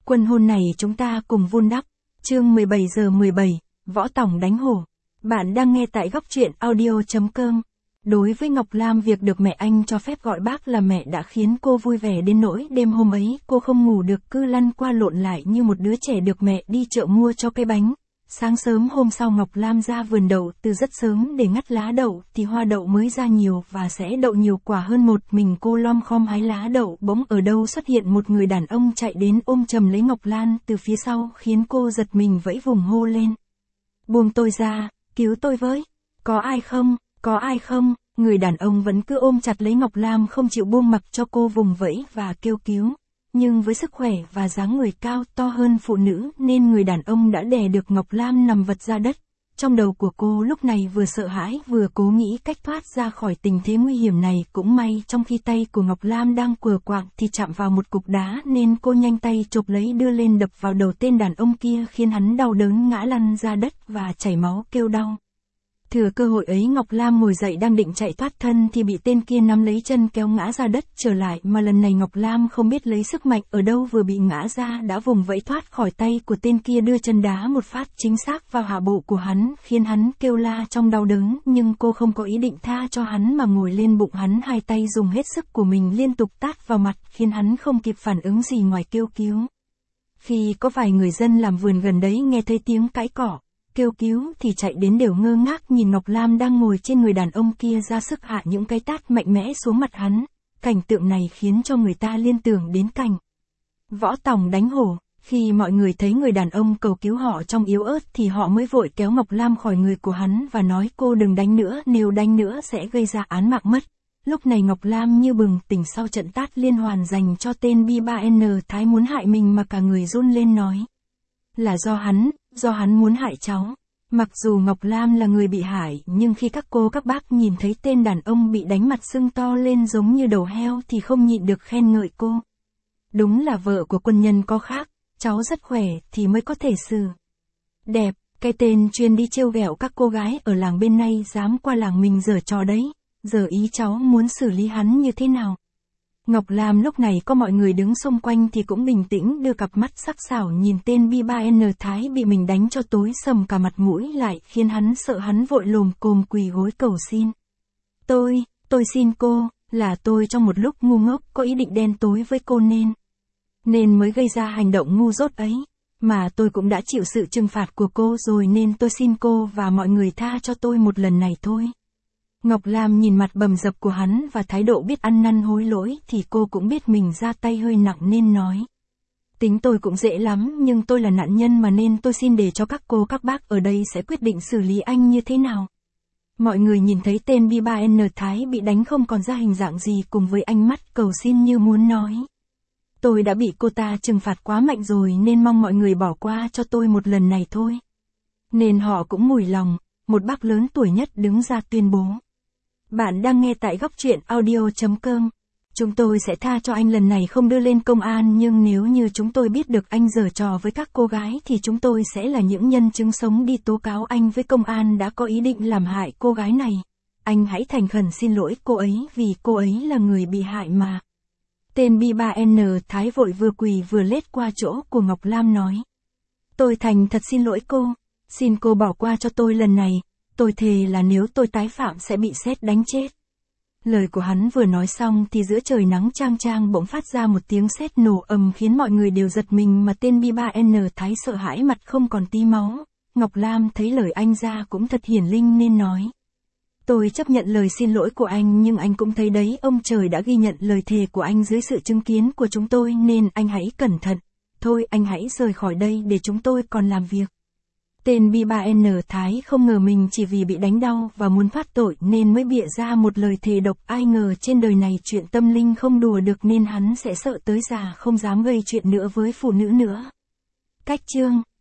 Quân hôn này chúng ta cùng vun đắp. Chương 17 giờ 17, Võ Tòng đánh hổ. Bạn đang nghe tại góc truyện audio.com. Đối với Ngọc Lam, việc được mẹ anh cho phép gọi bác là mẹ đã khiến cô vui vẻ đến nỗi đêm hôm ấy cô không ngủ được, cứ lăn qua lộn lại như một đứa trẻ được mẹ đi chợ mua cho cái bánh. Sáng sớm hôm sau Ngọc Lam ra vườn đậu từ rất sớm để ngắt lá đậu, thì hoa đậu mới ra nhiều và sẽ đậu nhiều quả hơn một mình cô lom khom hái lá đậu. Bỗng ở đâu xuất hiện một người đàn ông chạy đến ôm chầm lấy Ngọc Lan từ phía sau, khiến cô giật mình vẫy vùng hô lên. Buông tôi ra, cứu tôi với, có ai không, có ai không? Người đàn ông vẫn cứ ôm chặt lấy Ngọc Lam không chịu buông mặc cho cô vùng vẫy và kêu cứu. Nhưng với sức khỏe và dáng người cao to hơn phụ nữ nên người đàn ông đã đè được Ngọc Lam nằm vật ra đất. Trong đầu của cô lúc này vừa sợ hãi vừa cố nghĩ cách thoát ra khỏi tình thế nguy hiểm này. Cũng may trong khi tay của Ngọc Lam đang quờ quạng thì chạm vào một cục đá nên cô nhanh tay chộp lấy đưa lên đập vào đầu tên đàn ông kia, khiến hắn đau đớn ngã lăn ra đất và chảy máu kêu đau. Thừa cơ hội ấy Ngọc Lam ngồi dậy đang định chạy thoát thân thì bị tên kia nắm lấy chân kéo ngã ra đất trở lại, mà lần này Ngọc Lam không biết lấy sức mạnh ở đâu vừa bị ngã ra đã vùng vẫy thoát khỏi tay của tên kia, đưa chân đá một phát chính xác vào hạ bộ của hắn, khiến hắn kêu la trong đau đớn. Nhưng cô không có ý định tha cho hắn mà ngồi lên bụng hắn, hai tay dùng hết sức của mình liên tục tát vào mặt, khiến hắn không kịp phản ứng gì ngoài kêu cứu. Khi có vài người dân làm vườn gần đấy nghe thấy tiếng cãi cỏ, kêu cứu thì chạy đến đều ngơ ngác nhìn Ngọc Lam đang ngồi trên người đàn ông kia ra sức hạ những cái tát mạnh mẽ xuống mặt hắn. Cảnh tượng này khiến cho người ta liên tưởng đến cảnh Võ Tòng đánh hổ. Khi mọi người thấy người đàn ông cầu cứu họ trong yếu ớt thì họ mới vội kéo Ngọc Lam khỏi người của hắn và nói cô đừng đánh nữa, nếu đánh nữa sẽ gây ra án mạng mất. Lúc này Ngọc Lam như bừng tỉnh sau trận tát liên hoàn dành cho tên B3N Thái muốn hại mình mà cả người run lên nói. Là do hắn muốn hại cháu. Mặc dù Ngọc Lam là người bị hại nhưng khi các cô các bác nhìn thấy tên đàn ông bị đánh mặt sưng to lên giống như đầu heo thì không nhịn được khen ngợi cô. Đúng là vợ của quân nhân có khác, cháu rất khỏe thì mới có thể xử đẹp. Cái tên chuyên đi trêu ghẹo các cô gái ở làng bên này dám qua làng mình giở trò đấy. Giờ ý cháu muốn xử lý hắn như thế nào? Ngọc Lam lúc này có mọi người đứng xung quanh thì cũng bình tĩnh đưa cặp mắt sắc sảo nhìn tên B3N Thái bị mình đánh cho tối sầm cả mặt mũi lại, khiến hắn sợ, hắn vội lồm cồm quỳ gối cầu xin. Tôi xin cô, là tôi trong một lúc ngu ngốc có ý định đen tối với cô nên mới gây ra hành động ngu dốt ấy. Mà tôi cũng đã chịu sự trừng phạt của cô rồi nên tôi xin cô và mọi người tha cho tôi một lần này thôi. Ngọc Lam nhìn mặt bầm dập của hắn và thái độ biết ăn năn hối lỗi thì cô cũng biết mình ra tay hơi nặng nên nói. Tính tôi cũng dễ lắm nhưng tôi là nạn nhân mà nên tôi xin để cho các cô các bác ở đây sẽ quyết định xử lý anh như thế nào. Mọi người nhìn thấy tên B3N Thái bị đánh không còn ra hình dạng gì cùng với ánh mắt cầu xin như muốn nói. Tôi đã bị cô ta trừng phạt quá mạnh rồi nên mong mọi người bỏ qua cho tôi một lần này thôi. Nên họ cũng mùi lòng, một bác lớn tuổi nhất đứng ra tuyên bố. Bạn đang nghe tại góc truyện audio.com. Chúng tôi sẽ tha cho anh lần này không đưa lên công an, nhưng nếu như chúng tôi biết được anh giở trò với các cô gái thì chúng tôi sẽ là những nhân chứng sống đi tố cáo anh với công an đã có ý định làm hại cô gái này. Anh hãy thành khẩn xin lỗi cô ấy vì cô ấy là người bị hại mà. Tên B3N Thái vội vừa quỳ vừa lết qua chỗ của Ngọc Lam nói. Tôi thành thật xin lỗi cô, xin cô bỏ qua cho tôi lần này. Tôi thề là nếu tôi tái phạm sẽ bị sét đánh chết. Lời của hắn vừa nói xong thì giữa trời nắng chang chang bỗng phát ra một tiếng sét nổ ầm khiến mọi người đều giật mình, mà tên B3N Thái sợ hãi mặt không còn tí máu. Ngọc Lam thấy lời anh ra cũng thật hiển linh nên nói. Tôi chấp nhận lời xin lỗi của anh nhưng anh cũng thấy đấy, ông trời đã ghi nhận lời thề của anh dưới sự chứng kiến của chúng tôi nên anh hãy cẩn thận. Thôi anh hãy rời khỏi đây để chúng tôi còn làm việc. Tên B3N Thái không ngờ mình chỉ vì bị đánh đau và muốn thoát tội nên mới bịa ra một lời thề độc, ai ngờ trên đời này chuyện tâm linh không đùa được nên hắn sẽ sợ tới già không dám gây chuyện nữa với phụ nữ nữa. Cách chương